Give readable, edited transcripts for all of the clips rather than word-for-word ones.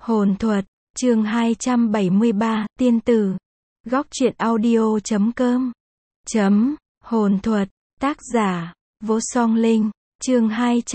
Hồn thuật, chương 273, tiên tử. Góc truyện audio.com. Hồn thuật, tác giả, Vô Song Linh, chương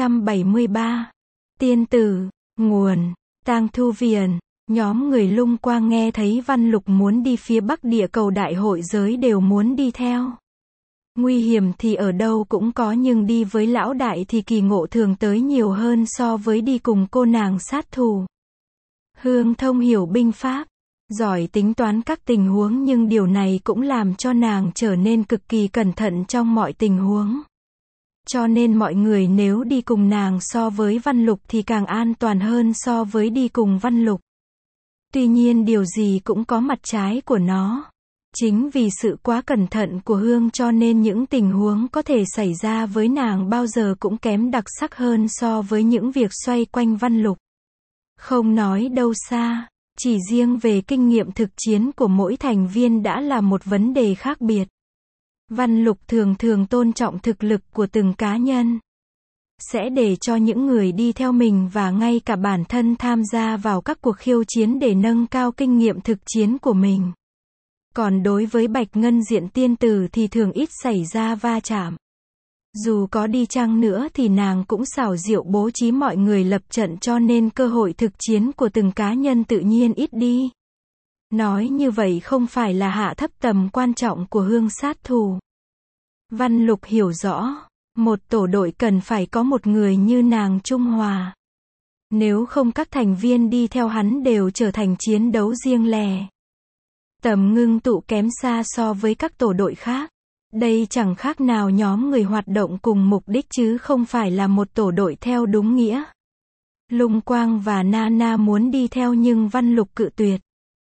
273. Tiên tử, nguồn, Tang Thu Viền. Nhóm người Lung Quang nghe thấy Văn Lục muốn đi phía Bắc địa cầu đại hội giới đều muốn đi theo. Nguy hiểm thì ở đâu cũng có, nhưng đi với lão đại thì kỳ ngộ thường tới nhiều hơn so với đi cùng cô nàng sát thủ. Hương thông hiểu binh pháp, giỏi tính toán các tình huống, nhưng điều này cũng làm cho nàng trở nên cực kỳ cẩn thận trong mọi tình huống. Cho nên mọi người nếu đi cùng nàng so với Văn Lục thì càng an toàn hơn so với đi cùng Văn Lục. Tuy nhiên điều gì cũng có mặt trái của nó. Chính vì sự quá cẩn thận của Hương cho nên những tình huống có thể xảy ra với nàng bao giờ cũng kém đặc sắc hơn so với những việc xoay quanh Văn Lục. Không nói đâu xa, chỉ riêng về kinh nghiệm thực chiến của mỗi thành viên đã là một vấn đề khác biệt. Văn Lục thường tôn trọng thực lực của từng cá nhân. Sẽ để cho những người đi theo mình và ngay cả bản thân tham gia vào các cuộc khiêu chiến để nâng cao kinh nghiệm thực chiến của mình. Còn đối với Bạch Ngân Diện tiên tử thì thường ít xảy ra va chạm. Dù có đi chăng nữa thì nàng cũng xảo diệu bố trí mọi người lập trận, cho nên cơ hội thực chiến của từng cá nhân tự nhiên ít đi. Nói như vậy không phải là hạ thấp tầm quan trọng của Hương sát thủ. Văn Lục hiểu rõ, một tổ đội cần phải có một người như nàng trung hòa. Nếu không các thành viên đi theo hắn đều trở thành chiến đấu riêng lẻ. Tầm ngưng tụ kém xa so với các tổ đội khác. Đây chẳng khác nào nhóm người hoạt động cùng mục đích chứ không phải là một tổ đội theo đúng nghĩa. Lung Quang và Nana muốn đi theo nhưng Văn Lục cự tuyệt.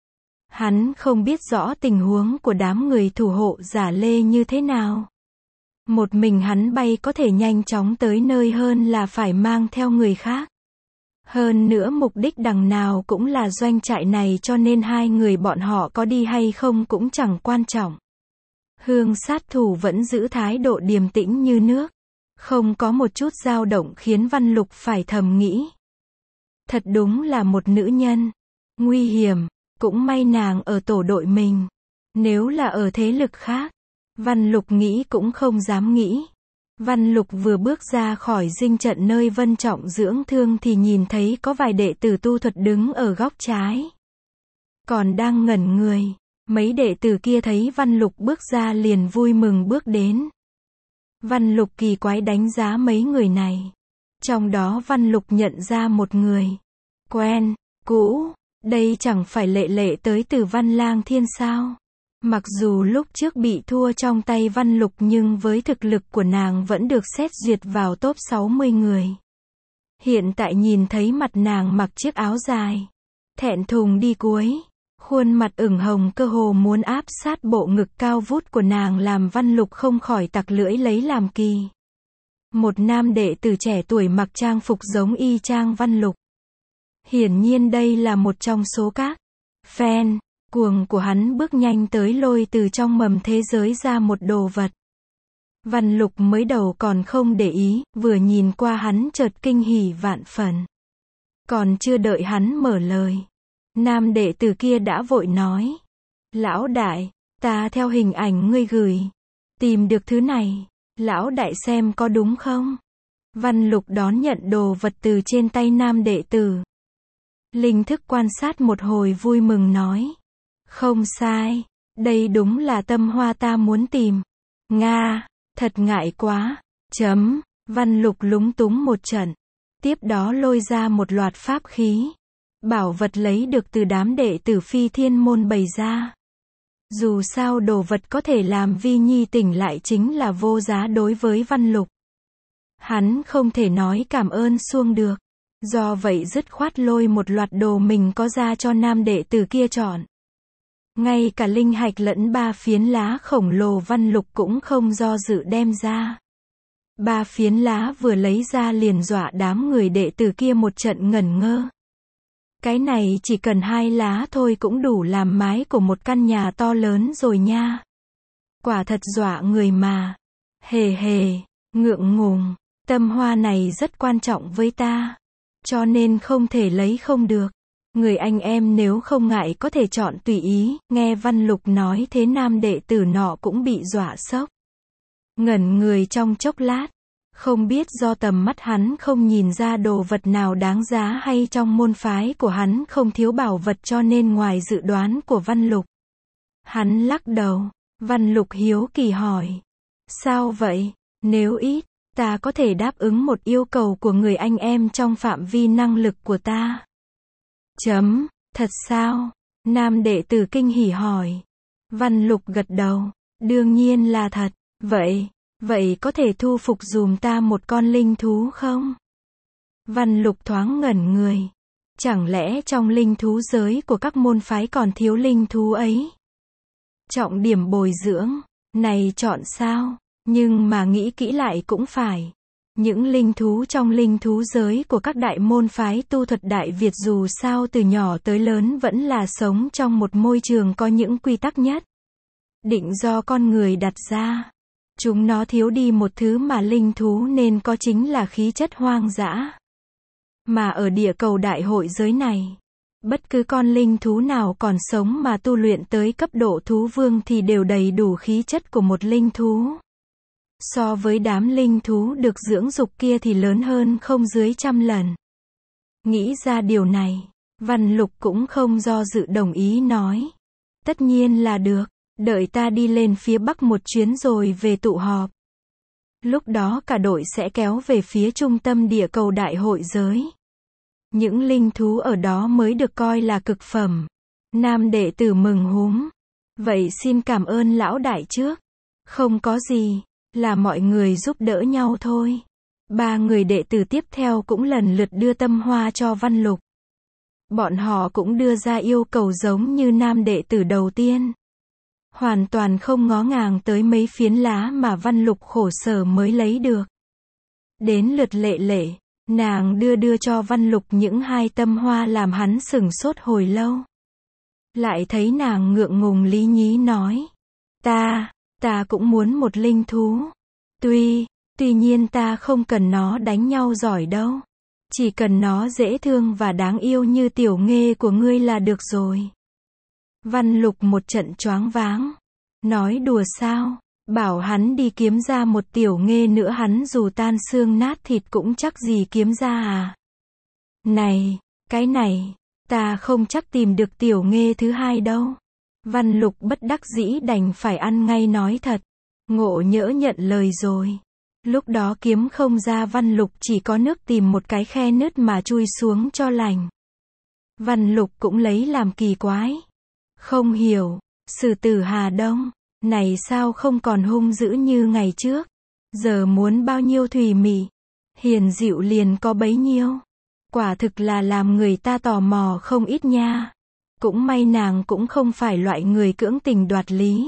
Hắn không biết rõ tình huống của đám người thủ hộ giả lê như thế nào. Một mình hắn bay có thể nhanh chóng tới nơi hơn là phải mang theo người khác. Hơn nữa mục đích đằng nào cũng là doanh trại này, cho nên hai người bọn họ có đi hay không cũng chẳng quan trọng. Hương sát thủ vẫn giữ thái độ điềm tĩnh như nước. Không có một chút dao động khiến Văn Lục phải thầm nghĩ. Thật đúng là một nữ nhân. Nguy hiểm. Cũng may nàng ở tổ đội mình. Nếu là ở thế lực khác, Văn Lục nghĩ cũng không dám nghĩ. Văn Lục vừa bước ra khỏi dinh trận nơi Vân Trọng dưỡng thương thì nhìn thấy có vài đệ tử tu thuật đứng ở góc trái. Còn đang ngẩn người. Mấy đệ tử kia thấy Văn Lục bước ra liền vui mừng bước đến. Văn Lục kỳ quái đánh giá mấy người này. Trong đó Văn Lục nhận ra một người quen, cũ. Đây chẳng phải Lệ Lệ tới từ Văn Lang Thiên sao? Mặc dù lúc trước bị thua trong tay Văn Lục nhưng với thực lực của nàng vẫn được xét duyệt vào top 60 người. Hiện tại nhìn thấy mặt nàng mặc chiếc áo dài, thẹn thùng đi cuối. Khuôn mặt ửng hồng cơ hồ muốn áp sát bộ ngực cao vút của nàng làm Văn Lục không khỏi tặc lưỡi lấy làm kỳ. Một nam đệ tử trẻ tuổi mặc trang phục giống y chang Văn Lục. Hiển nhiên đây là một trong số các fan cuồng của hắn, bước nhanh tới lôi từ trong mầm thế giới ra một đồ vật. Văn Lục mới đầu còn không để ý, vừa nhìn qua hắn chợt kinh hỉ vạn phần. Còn chưa đợi hắn mở lời, nam đệ tử kia đã vội nói. Lão đại, ta theo hình ảnh ngươi gửi, tìm được thứ này. Lão đại xem có đúng không? Văn Lục đón nhận đồ vật từ trên tay nam đệ tử. Linh thức quan sát một hồi vui mừng nói. Không sai, đây đúng là tâm hoa ta muốn tìm. Nga, thật ngại quá. Văn Lục lúng túng một trận. Tiếp đó lôi ra một loạt pháp khí. Bảo vật lấy được từ đám đệ tử Phi Thiên môn bày ra. Dù sao đồ vật có thể làm Vi Nhi tỉnh lại chính là vô giá đối với Văn Lục. Hắn không thể nói cảm ơn xuông được. Do vậy dứt khoát lôi một loạt đồ mình có ra cho nam đệ tử kia chọn. Ngay cả linh hạch lẫn 3 phiến lá khổng lồ Văn Lục cũng không do dự đem ra. 3 phiến lá vừa lấy ra liền dọa đám người đệ tử kia một trận ngẩn ngơ. Cái này chỉ cần 2 lá thôi cũng đủ làm mái của một căn nhà to lớn rồi nha. Quả thật dọa người mà. Hề, ngượng ngùng, tâm hoa này rất quan trọng với ta. Cho nên không thể lấy không được. Người anh em nếu không ngại có thể chọn tùy ý, nghe Văn Lục nói thế nam đệ tử nọ cũng bị dọa sốc. Ngẩn người trong chốc lát, không biết do tầm mắt hắn không nhìn ra đồ vật nào đáng giá hay trong môn phái của hắn không thiếu bảo vật cho nên ngoài dự đoán của Văn Lục. Hắn lắc đầu, Văn Lục hiếu kỳ hỏi. Sao vậy? Nếu ít, ta có thể đáp ứng một yêu cầu của người anh em trong phạm vi năng lực của ta. Thật sao? Nam đệ tử kinh hỉ hỏi. Văn Lục gật đầu, đương nhiên là thật. Vậy có thể thu phục dùm ta một con linh thú không? Văn Lục thoáng ngẩn người. Chẳng lẽ trong linh thú giới của các môn phái còn thiếu linh thú ấy? Trọng điểm bồi dưỡng, này chọn sao? Nhưng mà nghĩ kỹ lại cũng phải. Những linh thú trong linh thú giới của các đại môn phái tu thuật Đại Việt dù sao từ nhỏ tới lớn vẫn là sống trong một môi trường có những quy tắc nhất định do con người đặt ra. Chúng nó thiếu đi một thứ mà linh thú nên có chính là khí chất hoang dã. Mà ở địa cầu đại hội giới này, bất cứ con linh thú nào còn sống mà tu luyện tới cấp độ thú vương thì đều đầy đủ khí chất của một linh thú. So với đám linh thú được dưỡng dục kia thì lớn hơn không dưới 100 lần. Nghĩ ra điều này, Văn Lục cũng không do dự đồng ý nói. Tất nhiên là được, đợi ta đi lên phía Bắc một chuyến rồi về tụ họp. Lúc đó cả đội sẽ kéo về phía trung tâm địa cầu đại hội giới. Những linh thú ở đó mới được coi là cực phẩm. Nam đệ tử mừng húm. Vậy xin cảm ơn lão đại trước. Không có gì, là mọi người giúp đỡ nhau thôi. 3 người đệ tử tiếp theo cũng lần lượt đưa tâm hoa cho Văn Lục. Bọn họ cũng đưa ra yêu cầu giống như nam đệ tử đầu tiên. Hoàn toàn không ngó ngàng tới mấy phiến lá mà Văn Lục khổ sở mới lấy được. Đến lượt Lệ Lệ, nàng đưa cho Văn Lục những 2 tâm hoa làm hắn sửng sốt hồi lâu. Lại thấy nàng ngượng ngùng lý nhí nói. Ta cũng muốn một linh thú. Tuy nhiên ta không cần nó đánh nhau giỏi đâu. Chỉ cần nó dễ thương và đáng yêu như tiểu nghê của ngươi là được rồi. Văn Lục một trận choáng váng. Nói đùa sao? Bảo hắn đi kiếm ra một tiểu nghê nữa hắn dù tan xương nát thịt cũng chắc gì kiếm ra à? Này, cái này, ta không chắc tìm được tiểu nghê thứ hai đâu. Văn Lục bất đắc dĩ đành phải ăn ngay nói thật. Ngộ nhỡ nhận lời rồi. Lúc đó kiếm không ra Văn Lục chỉ có nước tìm một cái khe nứt mà chui xuống cho lành. Văn Lục cũng lấy làm kỳ quái. Không hiểu, sử tử Hà Đông, này sao không còn hung dữ như ngày trước. Giờ muốn bao nhiêu thùy mị, hiền dịu liền có bấy nhiêu. Quả thực là làm người ta tò mò không ít nha. Cũng may nàng cũng không phải loại người cưỡng tình đoạt lý.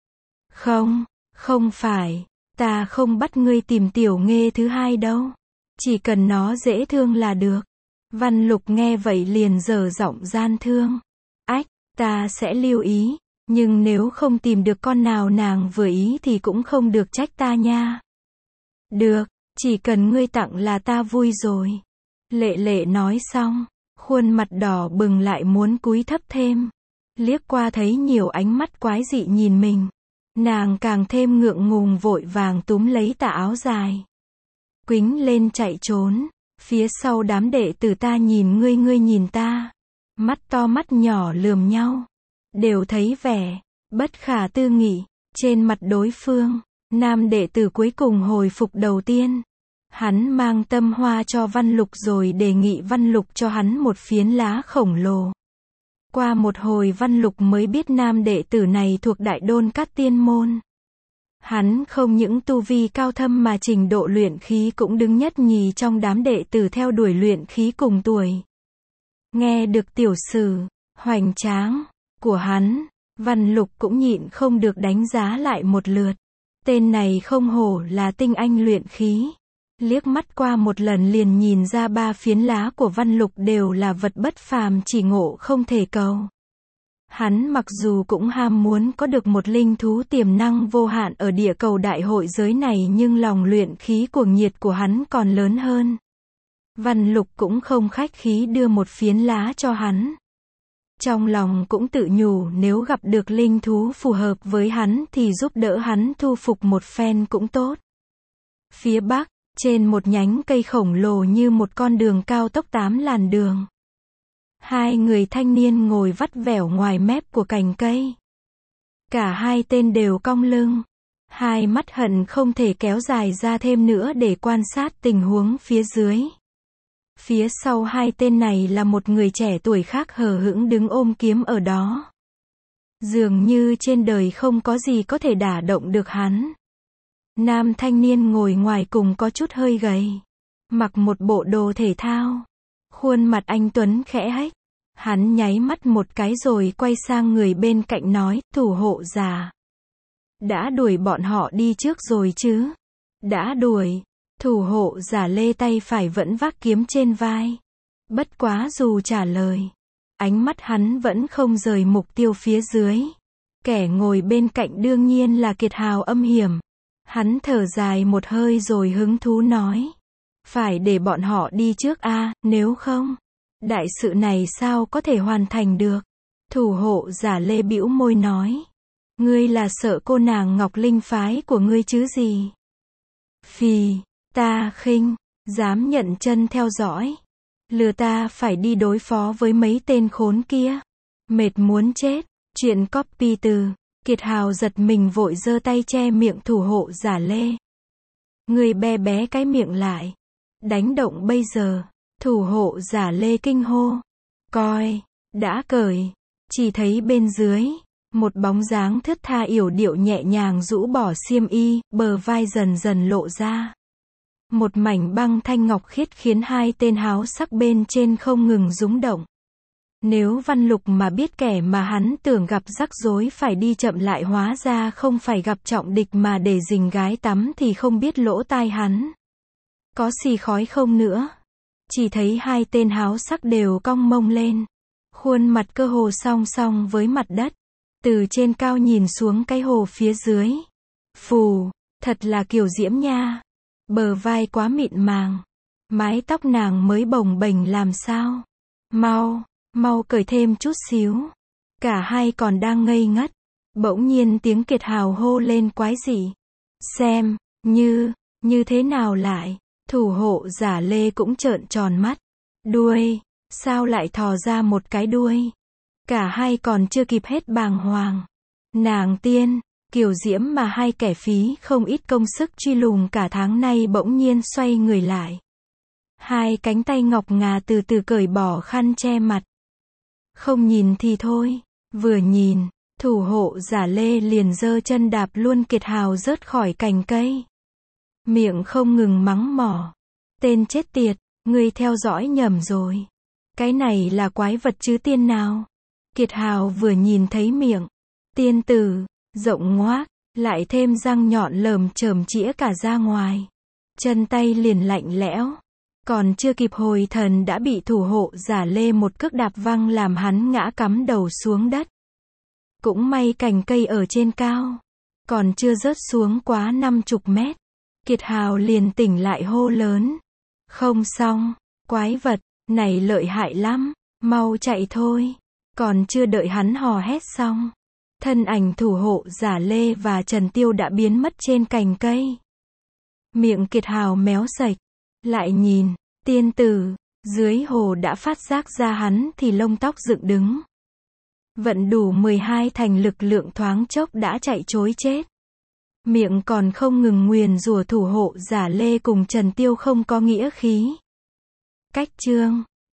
Không phải, ta không bắt ngươi tìm tiểu nghê thứ hai đâu. Chỉ cần nó dễ thương là được. Văn Lục nghe vậy liền dở giọng gian thương. Ta sẽ lưu ý, nhưng nếu không tìm được con nào nàng vừa ý thì cũng không được trách ta nha. Được, chỉ cần ngươi tặng là ta vui rồi. Lệ Lệ nói xong, khuôn mặt đỏ bừng lại muốn cúi thấp thêm. Liếc qua thấy nhiều ánh mắt quái dị nhìn mình. Nàng càng thêm ngượng ngùng vội vàng túm lấy tà áo dài. Quýnh lên chạy trốn. Phía sau đám đệ tử ta nhìn ngươi nhìn ta. Mắt to mắt nhỏ lườm nhau. Đều thấy vẻ bất khả tư nghị trên mặt đối phương. Nam đệ tử cuối cùng hồi phục đầu tiên. Hắn mang tâm hoa cho Văn Lục rồi đề nghị Văn Lục cho hắn một phiến lá khổng lồ. Qua một hồi Văn Lục mới biết nam đệ tử này thuộc Đại Đôn Cát Tiên Môn. Hắn không những tu vi cao thâm mà trình độ luyện khí cũng đứng nhất nhì trong đám đệ tử theo đuổi luyện khí cùng tuổi. Nghe được tiểu sử hoành tráng của hắn, Văn Lục cũng nhịn không được đánh giá lại một lượt. Tên này không hổ là tinh anh luyện khí. Liếc mắt qua một lần liền nhìn ra 3 phiến lá của Văn Lục đều là vật bất phàm chỉ ngộ không thể cầu. Hắn mặc dù cũng ham muốn có được một linh thú tiềm năng vô hạn ở địa cầu đại hội giới này nhưng lòng luyện khí cuồng nhiệt của hắn còn lớn hơn. Văn Lục cũng không khách khí đưa một phiến lá cho hắn. Trong lòng cũng tự nhủ nếu gặp được linh thú phù hợp với hắn thì giúp đỡ hắn thu phục một phen cũng tốt. Phía bắc, trên một nhánh cây khổng lồ như một con đường cao tốc 8 làn đường. Hai người thanh niên ngồi vắt vẻo ngoài mép của cành cây. Cả hai tên đều cong lưng. Hai mắt hận không thể kéo dài ra thêm nữa để quan sát tình huống phía dưới. Phía sau hai tên này là một người trẻ tuổi khác hờ hững đứng ôm kiếm ở đó. Dường như trên đời không có gì có thể đả động được hắn. Nam thanh niên ngồi ngoài cùng có chút hơi gầy. Mặc một bộ đồ thể thao. Khuôn mặt anh tuấn khẽ hếch. Hắn nháy mắt một cái rồi quay sang người bên cạnh nói, thủ hộ giả. Đã đuổi bọn họ đi trước rồi chứ? Đã đuổi. Thủ hộ giả Lê tay phải vẫn vác kiếm trên vai. Bất quá dù trả lời, ánh mắt hắn vẫn không rời mục tiêu phía dưới. Kẻ ngồi bên cạnh đương nhiên là Kiệt Hào âm hiểm. Hắn thở dài một hơi rồi hứng thú nói. Phải để bọn họ đi trước a, nếu không, đại sự này sao có thể hoàn thành được? Thủ hộ giả Lê bĩu môi nói. Ngươi là sợ cô nàng Ngọc Linh phái của ngươi chứ gì? Phì, ta khinh, dám nhận chân theo dõi. Lừa ta phải đi đối phó với mấy tên khốn kia. Mệt muốn chết. Chuyện copy từ. Kiệt Hào giật mình vội giơ tay che miệng thủ hộ giả Lê. Người bé bé cái miệng lại. Đánh động bây giờ. Thủ hộ giả Lê kinh hô. Coi, đã cởi. Chỉ thấy bên dưới, một bóng dáng thướt tha yểu điệu nhẹ nhàng rũ bỏ xiêm y, bờ vai dần dần lộ ra. Một mảnh băng thanh ngọc khiết khiến hai tên háo sắc bên trên không ngừng rúng động. Nếu Văn Lục mà biết kẻ mà hắn tưởng gặp rắc rối phải đi chậm lại hóa ra không phải gặp trọng địch mà để rình gái tắm thì không biết lỗ tai hắn có xì khói không nữa. Chỉ thấy hai tên háo sắc đều cong mông lên. Khuôn mặt cơ hồ song song với mặt đất. Từ trên cao nhìn xuống cái hồ phía dưới. Phù, thật là kiều diễm nha. Bờ vai quá mịn màng. Mái tóc nàng mới bồng bềnh làm sao. Mau cởi thêm chút xíu. Cả hai còn đang ngây ngất. Bỗng nhiên tiếng Kiệt Hào hô lên quái dị. Xem, như thế nào lại. Thủ hộ giả Lê cũng trợn tròn mắt. Đuôi, sao lại thò ra một cái đuôi. Cả hai còn chưa kịp hết bàng hoàng. Nàng tiên, kiều diễm mà hai kẻ phí không ít công sức truy lùng cả tháng nay bỗng nhiên xoay người lại. Hai cánh tay ngọc ngà từ từ cởi bỏ khăn che mặt. Không nhìn thì thôi, vừa nhìn, thủ hộ giả Lê liền giơ chân đạp luôn Kiệt Hào rớt khỏi cành cây. Miệng không ngừng mắng mỏ. Tên chết tiệt, ngươi theo dõi nhầm rồi. Cái này là quái vật chứ tiên nào? Kiệt Hào vừa nhìn thấy miệng tiên tử, rộng ngoác, lại thêm răng nhọn lởm chởm chĩa cả ra ngoài. Chân tay liền lạnh lẽo. Còn chưa kịp hồi thần đã bị thủ hộ giả Lê một cước đạp văng làm hắn ngã cắm đầu xuống đất. Cũng may cành cây ở trên cao. Còn chưa rớt xuống quá 50 mét. Kiệt Hào liền tỉnh lại hô lớn. Không xong, quái vật, này lợi hại lắm, mau chạy thôi. Còn chưa đợi hắn hò hét xong. Thân ảnh thủ hộ giả Lê và Trần Tiêu đã biến mất trên cành cây. Miệng Kiệt Hào méo sạch. Lại nhìn, tiên tử, dưới hồ đã phát giác ra hắn thì lông tóc dựng đứng. Vận đủ 12 thành lực lượng thoáng chốc đã chạy trối chết. Miệng còn không ngừng nguyền rủa thủ hộ giả Lê cùng Trần Tiêu không có nghĩa khí. Cách chương